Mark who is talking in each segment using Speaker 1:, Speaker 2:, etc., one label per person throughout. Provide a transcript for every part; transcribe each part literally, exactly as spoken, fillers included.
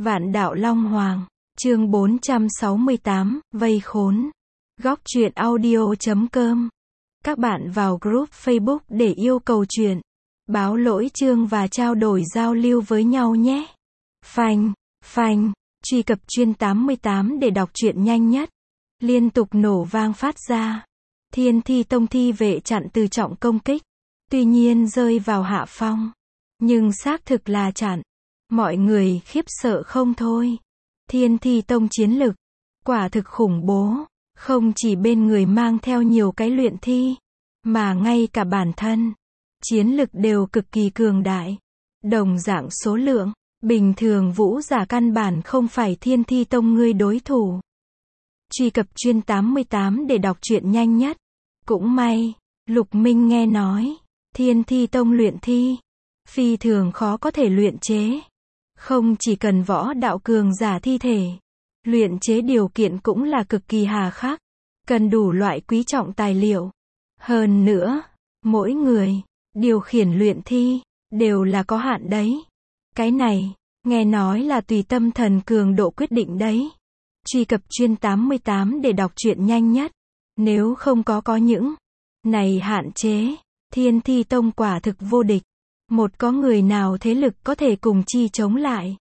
Speaker 1: Vạn đạo Long Hoàng, chương bốn trăm sáu mươi tám, vây khốn. Góc truyện audio chấm com. Các bạn vào group Facebook để yêu cầu truyện, báo lỗi chương và trao đổi giao lưu với nhau nhé. Phanh, phanh, truy cập chuyên tám mươi tám để đọc truyện nhanh nhất. Liên tục nổ vang phát ra. Thiên Thi Tông thi vệ chặn Từ Trọng công kích. Tuy nhiên rơi vào hạ phong. Nhưng xác thực là chặn. Mọi người khiếp sợ không thôi. Thiên Thi Tông chiến lực quả thực khủng bố. Không chỉ bên người mang theo nhiều cái luyện thi, mà ngay cả bản thân chiến lực đều cực kỳ cường đại. Đồng dạng số lượng, bình thường vũ giả căn bản không phải Thiên Thi Tông ngươi đối thủ. Truy cập chuyên tám mươi tám để đọc truyện nhanh nhất. Cũng may, Lục Minh nghe nói, Thiên Thi Tông luyện thi phi thường khó có thể luyện chế. Không chỉ cần võ đạo cường giả thi thể, luyện chế điều kiện cũng là cực kỳ hà khắc, cần đủ loại quý trọng tài liệu. Hơn nữa, mỗi người điều khiển luyện thi đều là có hạn đấy. Cái này, nghe nói là tùy tâm thần cường độ quyết định đấy. Truy cập chuyên tám mươi tám để đọc truyện nhanh nhất. Nếu không có có những này hạn chế, Thiên Thi Tông quả thực vô địch. Một có người nào thế lực có thể cùng chi chống lại.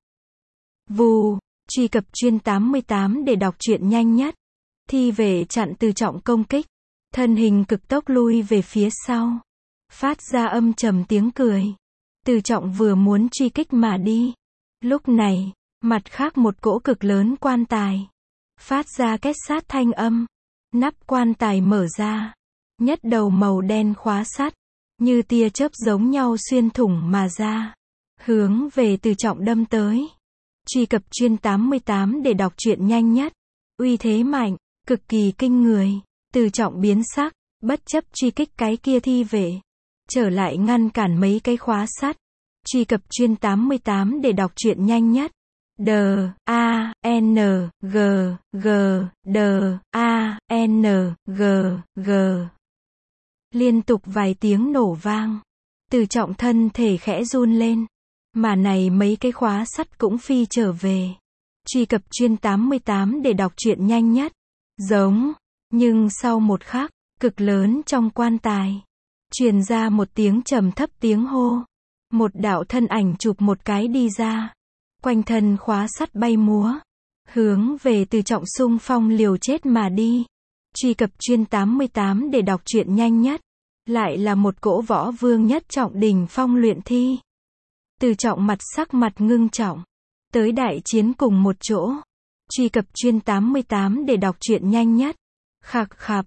Speaker 1: Vù, truy cập chuyên tám mươi tám để đọc truyện nhanh nhất. Thi vệ chặn Từ Trọng công kích. Thân hình cực tốc lui về phía sau. Phát ra âm trầm tiếng cười. Từ Trọng vừa muốn truy kích mà đi. Lúc này, mặt khác một cỗ cực lớn quan tài. Phát ra két sát thanh âm. Nắp quan tài mở ra. Nhất đầu màu đen khóa sắt. Như tia chớp giống nhau xuyên thủng mà ra. Hướng về Từ Trọng đâm tới. Truy cập chuyên tám mươi tám để đọc truyện nhanh nhất. Uy thế mạnh, cực kỳ kinh người. Từ Trọng biến sắc, bất chấp truy kích cái kia thi vệ. Trở lại ngăn cản mấy cái khóa sắt. Truy cập chuyên tám mươi tám để đọc truyện nhanh nhất. D, A, N, G, G, D, A, N, G, G. Liên tục vài tiếng nổ vang. Từ Trọng thân thể khẽ run lên. Mà này mấy cái khóa sắt cũng phi trở về. Truy cập chuyên tám mươi tám để đọc truyện nhanh nhất. Giống. Nhưng sau một khắc, cực lớn trong quan tài. Truyền ra một tiếng trầm thấp tiếng hô. Một đạo thân ảnh chụp một cái đi ra. Quanh thân khóa sắt bay múa. Hướng về Từ Trọng xung phong liều chết mà đi. Truy cập chuyên tám mươi tám để đọc truyện nhanh nhất. Lại là một cỗ võ vương nhất trọng đỉnh phong luyện thi. Từ Trọng mặt sắc mặt ngưng trọng. Tới đại chiến cùng một chỗ. Truy cập chuyên tám mươi tám để đọc truyện nhanh nhất. Khạc khạp,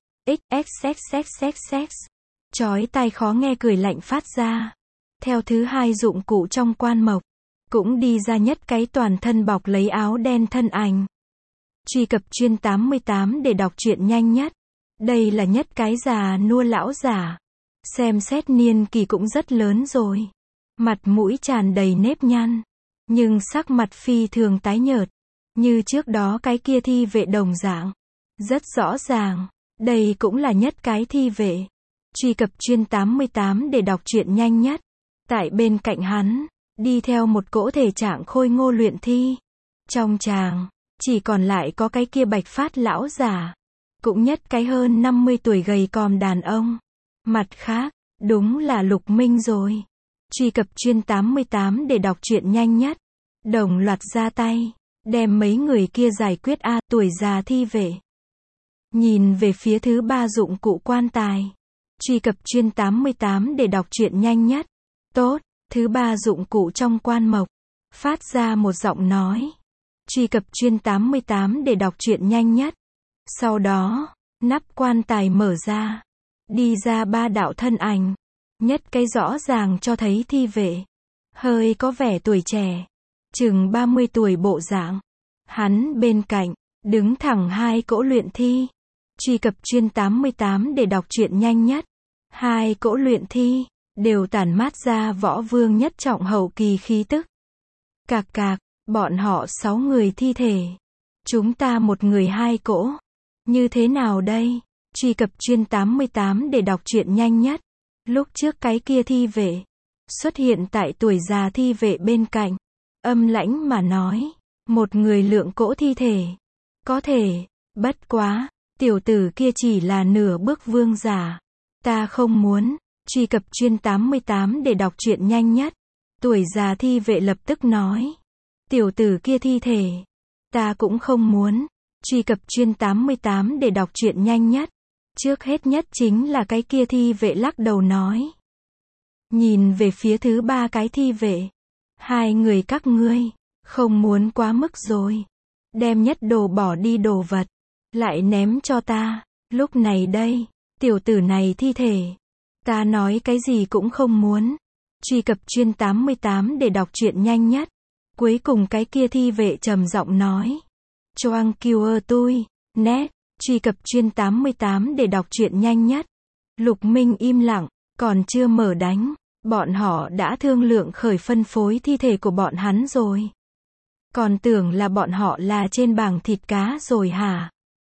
Speaker 1: xxxxxx. Chói tai khó nghe cười lạnh phát ra. Theo thứ hai dụng cụ trong quan mộc. Cũng đi ra nhất cái toàn thân bọc lấy áo đen thân ảnh. Truy cập chuyên tám mươi tám để đọc truyện nhanh nhất. Đây là nhất cái già nua lão giả. Xem xét niên kỳ cũng rất lớn rồi. Mặt mũi tràn đầy nếp nhăn. Nhưng sắc mặt phi thường tái nhợt. Như trước đó cái kia thi vệ đồng dạng. Rất rõ ràng. Đây cũng là nhất cái thi vệ. Truy cập chuyên tám mươi tám để đọc truyện nhanh nhất. Tại bên cạnh hắn, đi theo một cỗ thể trạng khôi ngô luyện thi. Trong tràng, chỉ còn lại có cái kia bạch phát lão giả. Cũng nhất cái hơn năm mươi tuổi gầy còm đàn ông. Mặt khác, đúng là Lục Minh rồi. Truy cập chuyên tám mươi tám để đọc truyện nhanh nhất. Đồng loạt ra tay, đem mấy người kia giải quyết a tuổi già thi vệ. Nhìn về phía thứ ba dụng cụ quan tài. Truy cập chuyên tám mươi tám để đọc truyện nhanh nhất. Tốt, thứ ba dụng cụ trong quan mộc. Phát ra một giọng nói. Truy cập chuyên tám mươi tám để đọc truyện nhanh nhất. Sau đó, nắp quan tài mở ra. Đi ra ba đạo thân ảnh. Nhất cái rõ ràng cho thấy thi vệ. Hơi có vẻ tuổi trẻ. Chừng ba mươi tuổi bộ dạng. Hắn bên cạnh, đứng thẳng hai cỗ luyện thi. Truy cập chuyên tám mươi tám để đọc truyện nhanh nhất. Hai cỗ luyện thi, đều tản mát ra võ vương nhất trọng hậu kỳ khí tức. Cạc cạc, bọn họ sáu người thi thể. Chúng ta một người hai cỗ. Như thế nào đây? Truy cập chuyên tám mươi tám để đọc truyện nhanh nhất. Lúc trước cái kia thi vệ xuất hiện tại tuổi già thi vệ bên cạnh, âm lãnh mà nói, Một người lượng cỗ thi thể. Có thể, bất quá, tiểu tử kia chỉ là nửa bước vương giả. Ta không muốn. Truy cập chuyên tám mươi tám để đọc truyện nhanh nhất. Tuổi già thi vệ lập tức nói. Tiểu tử kia thi thể. Ta cũng không muốn. Truy cập chuyên tám mươi tám để đọc truyện nhanh nhất. Trước hết nhất chính là cái kia thi vệ lắc đầu nói. Nhìn về phía thứ ba cái thi vệ. Hai người các ngươi, không muốn quá mức rồi. Đem nhất đồ bỏ đi đồ vật. Lại ném cho ta. Lúc này đây, tiểu tử này thi thể. Ta nói cái gì cũng không muốn. Truy cập chuyên tám mươi tám để đọc truyện nhanh nhất. Cuối cùng cái kia thi vệ trầm giọng nói. Choang kêu tôi, nét. Truy cập chuyên tám mươi tám để đọc truyện nhanh nhất. Lục Minh im lặng, còn chưa mở đánh. Bọn họ đã thương lượng khởi phân phối thi thể của bọn hắn rồi. Còn tưởng là bọn họ là trên bảng thịt cá rồi hả?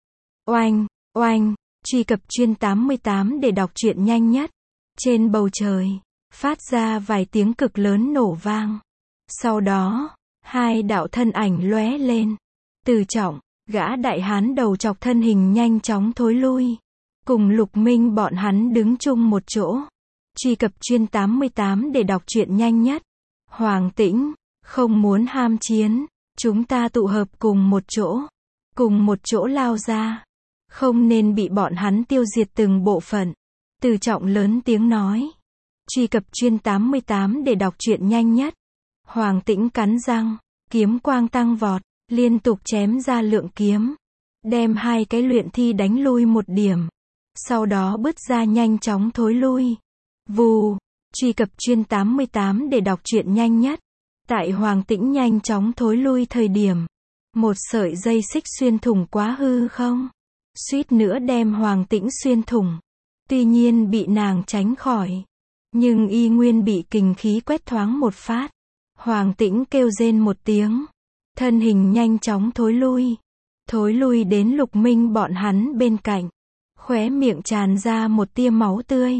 Speaker 1: Oanh, oanh, truy cập chuyên tám mươi tám để đọc truyện nhanh nhất. Trên bầu trời, phát ra vài tiếng cực lớn nổ vang. Sau đó, hai đạo thân ảnh lóe lên. Từ Trọng, gã đại hán đầu chọc thân hình nhanh chóng thối lui. Cùng Lục Minh bọn hắn đứng chung một chỗ. Truy cập chuyên tám mươi tám để đọc truyện nhanh nhất. Hoàng Tĩnh, không muốn ham chiến. Chúng ta tụ hợp cùng một chỗ. Cùng một chỗ lao ra. Không nên bị bọn hắn tiêu diệt từng bộ phận. Từ Trọng lớn tiếng nói. Truy cập chuyên tám mươi tám để đọc truyện nhanh nhất. Hoàng Tĩnh cắn răng. Kiếm quang tăng vọt. Liên tục chém ra lượng kiếm. Đem hai cái luyện thi đánh lui một điểm. Sau đó bứt ra nhanh chóng thối lui. Vù. Truy cập chuyên tám mươi tám để đọc truyện nhanh nhất. Tại Hoàng Tĩnh nhanh chóng thối lui thời điểm. Một sợi dây xích xuyên thủng quá hư không. Suýt nữa đem Hoàng Tĩnh xuyên thủng. Tuy nhiên bị nàng tránh khỏi. Nhưng y nguyên bị kình khí quét thoáng một phát. Hoàng Tĩnh kêu rên một tiếng. Thân hình nhanh chóng thối lui. Thối lui đến Lục Minh bọn hắn bên cạnh. Khóe miệng tràn ra một tia máu tươi.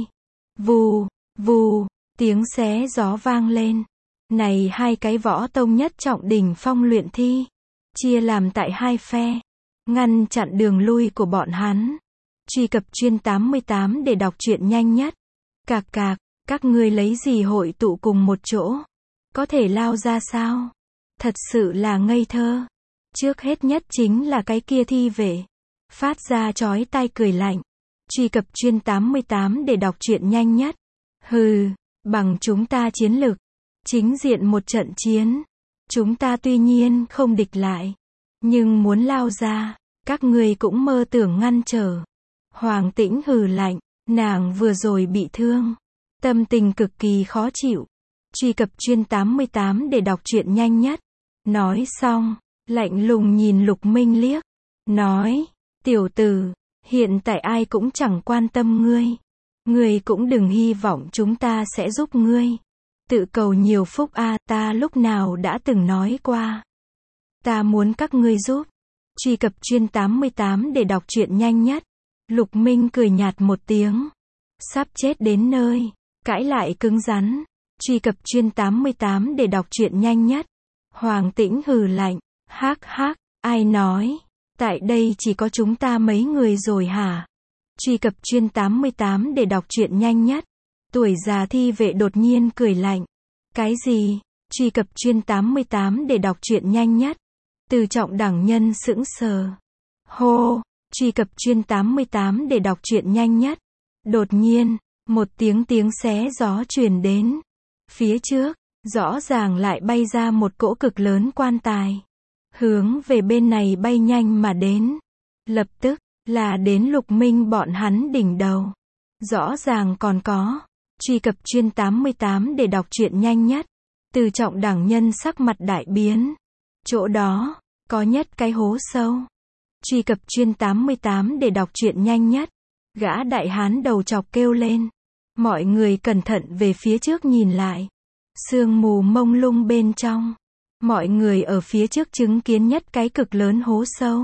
Speaker 1: Vù, vù, tiếng xé gió vang lên. Này hai cái võ tông nhất trọng đỉnh phong luyện thi. Chia làm tại hai phe. Ngăn chặn đường lui của bọn hắn. Truy cập chuyên tám mươi tám để đọc truyện nhanh nhất. Cạc cạc, các ngươi lấy gì hội tụ cùng một chỗ? Có thể lao ra sao? Thật sự là ngây thơ. Trước hết nhất chính là cái kia thi vệ. Phát ra chói tai cười lạnh. Truy cập chuyên tám mươi tám để đọc truyện nhanh nhất. Hừ, bằng chúng ta chiến lực. Chính diện một trận chiến. Chúng ta tuy nhiên không địch lại. Nhưng muốn lao ra, các ngươi cũng mơ tưởng ngăn trở. Hoàng Tĩnh hừ lạnh. Nàng vừa rồi bị thương. Tâm tình cực kỳ khó chịu. Truy cập chuyên tám mươi tám để đọc truyện nhanh nhất. Nói xong, lạnh lùng nhìn Lục Minh liếc. Nói, tiểu tử, hiện tại ai cũng chẳng quan tâm ngươi. Ngươi cũng đừng hy vọng chúng ta sẽ giúp ngươi. Tự cầu nhiều phúc a, ta lúc nào đã từng nói qua. Ta muốn các ngươi giúp. Truy cập chuyên tám mươi tám để đọc truyện nhanh nhất. Lục Minh cười nhạt một tiếng. Sắp chết đến nơi. Cãi lại cứng rắn. Truy cập chuyên tám mươi tám để đọc truyện nhanh nhất. Hoàng Tĩnh hừ lạnh. Hắc hắc, ai nói. Tại đây chỉ có chúng ta mấy người rồi hả? Truy cập chuyên tám mươi tám để đọc truyện nhanh nhất. Tuổi già thi vệ đột nhiên cười lạnh. Cái gì? Truy cập chuyên tám mươi tám để đọc truyện nhanh nhất. Từ Trọng đẳng nhân sững sờ. Hô, truy cập chuyên tám mươi tám để đọc truyện nhanh nhất. Đột nhiên, một tiếng tiếng xé gió truyền đến. Phía trước, rõ ràng lại bay ra một cỗ cực lớn quan tài. Hướng về bên này bay nhanh mà đến. Lập tức, là đến Lục Minh bọn hắn đỉnh đầu. Rõ ràng còn có. Truy cập chuyên tám mươi tám để đọc truyện nhanh nhất. Từ Trọng đẳng nhân sắc mặt đại biến. Chỗ đó, có nhất cái hố sâu. Truy cập chuyên tám mươi tám để đọc truyện nhanh nhất. Gã đại hán đầu chọc kêu lên. Mọi người cẩn thận về phía trước nhìn lại. Sương mù mông lung bên trong. Mọi người ở phía trước chứng kiến nhất cái cực lớn hố sâu.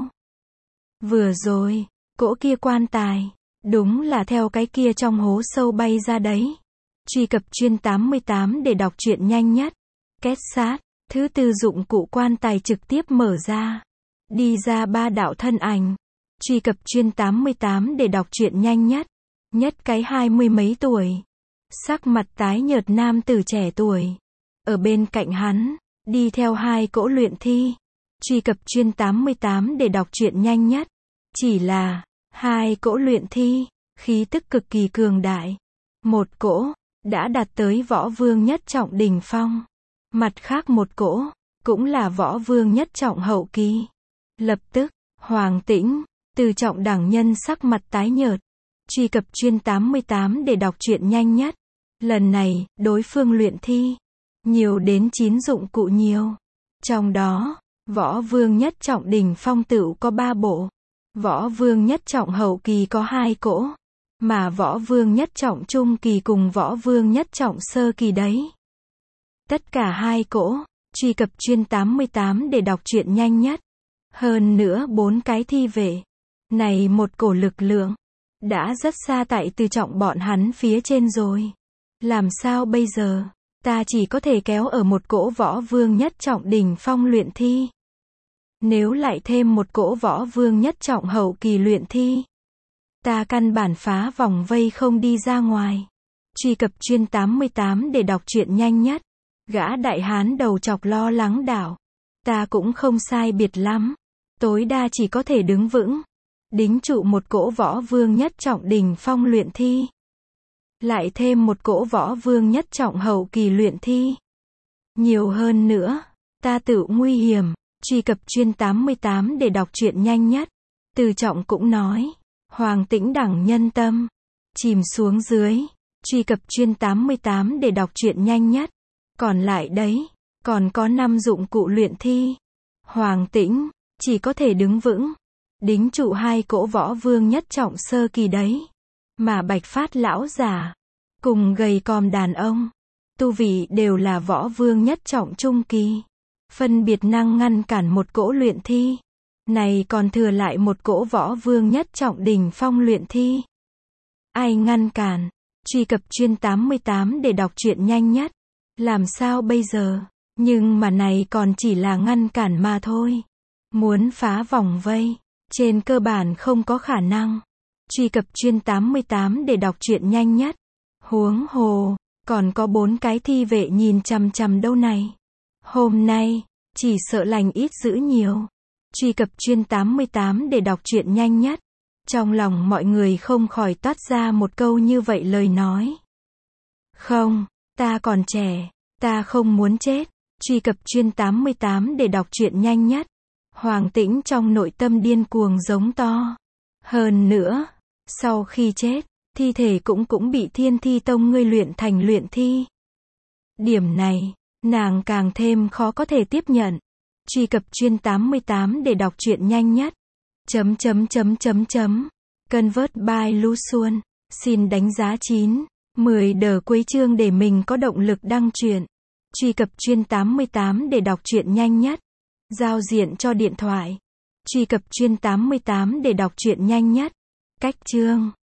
Speaker 1: Vừa rồi, cỗ kia quan tài, đúng là theo cái kia trong hố sâu bay ra đấy. Truy cập chuyên tám mươi tám để đọc truyện nhanh nhất. Két sát, Thứ tư dụng cụ quan tài trực tiếp mở ra. Đi ra ba đạo thân ảnh. Truy cập chuyên tám mươi tám để đọc truyện nhanh nhất. Nhất cái hai mươi mấy tuổi. Sắc mặt tái nhợt nam tử trẻ tuổi. Ở bên cạnh hắn, đi theo hai cỗ luyện thi. Truy cập chuyên tám mươi tám để đọc truyện nhanh nhất. Chỉ là, hai cỗ luyện thi, khí tức cực kỳ cường đại. Một cỗ, đã đạt tới võ vương nhất trọng đỉnh phong. Mặt khác một cỗ, cũng là võ vương nhất trọng hậu kỳ. Lập tức, Hoàng Tĩnh, từ trọng đẳng nhân sắc mặt tái nhợt. Truy cập chuyên tám mươi tám để đọc truyện nhanh nhất. Lần này, đối phương luyện thi. Nhiều đến chín dụng cụ nhiều. Trong đó, võ vương nhất trọng đỉnh phong tựu có ba bộ. Võ vương nhất trọng hậu kỳ có hai cỗ. Mà võ vương nhất trọng trung kỳ cùng võ vương nhất trọng sơ kỳ đấy. Tất cả hai cỗ. Truy cập chuyên tám mươi tám để đọc truyện nhanh nhất. Hơn nữa bốn cái thi vệ. Này một cổ lực lượng. Đã rất xa tại từ trọng bọn hắn phía trên rồi. Làm sao bây giờ? Ta chỉ có thể kéo ở một cỗ võ vương nhất trọng đỉnh phong luyện thi. Nếu lại thêm một cỗ võ vương nhất trọng hậu kỳ luyện thi. Ta căn bản phá vòng vây không đi ra ngoài. Truy cập chuyên tám mươi tám để đọc truyện nhanh nhất. Gã đại hán đầu chọc lo lắng đảo. Ta cũng không sai biệt lắm. Tối đa chỉ có thể đứng vững. Đính trụ một cỗ võ vương nhất trọng đỉnh phong luyện thi. Lại thêm một cỗ võ vương nhất trọng hậu kỳ luyện thi. Nhiều hơn nữa. Ta tự nguy hiểm. Truy cập chuyên tám mươi tám để đọc truyện nhanh nhất. Từ trọng cũng nói. Hoàng Tĩnh đẳng nhân tâm. Chìm xuống dưới. Truy cập chuyên tám mươi tám để đọc truyện nhanh nhất. Còn lại đấy. Còn có năm dụng cụ luyện thi. Hoàng Tĩnh. Chỉ có thể đứng vững. Đính trụ hai cỗ võ vương nhất trọng sơ kỳ đấy. Mà Bạch Phát lão giả. Cùng gầy còm đàn ông. Tu vị đều là võ vương nhất trọng trung kỳ. Phân biệt năng ngăn cản một cỗ luyện thi. Này còn thừa lại một cỗ võ vương nhất trọng đỉnh phong luyện thi. Ai ngăn cản? Truy cập chuyên tám mươi tám để đọc truyện nhanh nhất. Làm sao bây giờ? Nhưng mà này còn chỉ là ngăn cản mà thôi. Muốn phá vòng vây. Trên cơ bản không có khả năng. Truy cập chuyên tám mươi tám để đọc truyện nhanh nhất. Huống hồ, còn có bốn cái thi vệ nhìn chằm chằm đâu này. Hôm nay, chỉ sợ lành ít dữ nhiều. Truy cập chuyên tám mươi tám để đọc truyện nhanh nhất. Trong lòng mọi người không khỏi toát ra một câu như vậy lời nói. Không, ta còn trẻ, ta không muốn chết. Truy cập chuyên tám mươi tám để đọc truyện nhanh nhất. Hoàng Tĩnh trong nội tâm điên cuồng giống to. Hơn nữa, sau khi chết, thi thể cũng cũng bị Thiên Thi Tông ngươi luyện thành luyện thi. Điểm này, nàng càng thêm khó có thể tiếp nhận. Truy cập chuyên tám mươi tám để đọc truyện nhanh nhất. Chấm chấm chấm chấm chấm. Convert by Luxuan. Xin đánh giá chín, mười đờ cuối chương để mình có động lực đăng truyện. Truy cập chuyên tám mươi tám để đọc truyện nhanh nhất. Giao diện cho điện thoại. Truy cập chuyên tám mươi tám để đọc truyện nhanh nhất. Cách chương.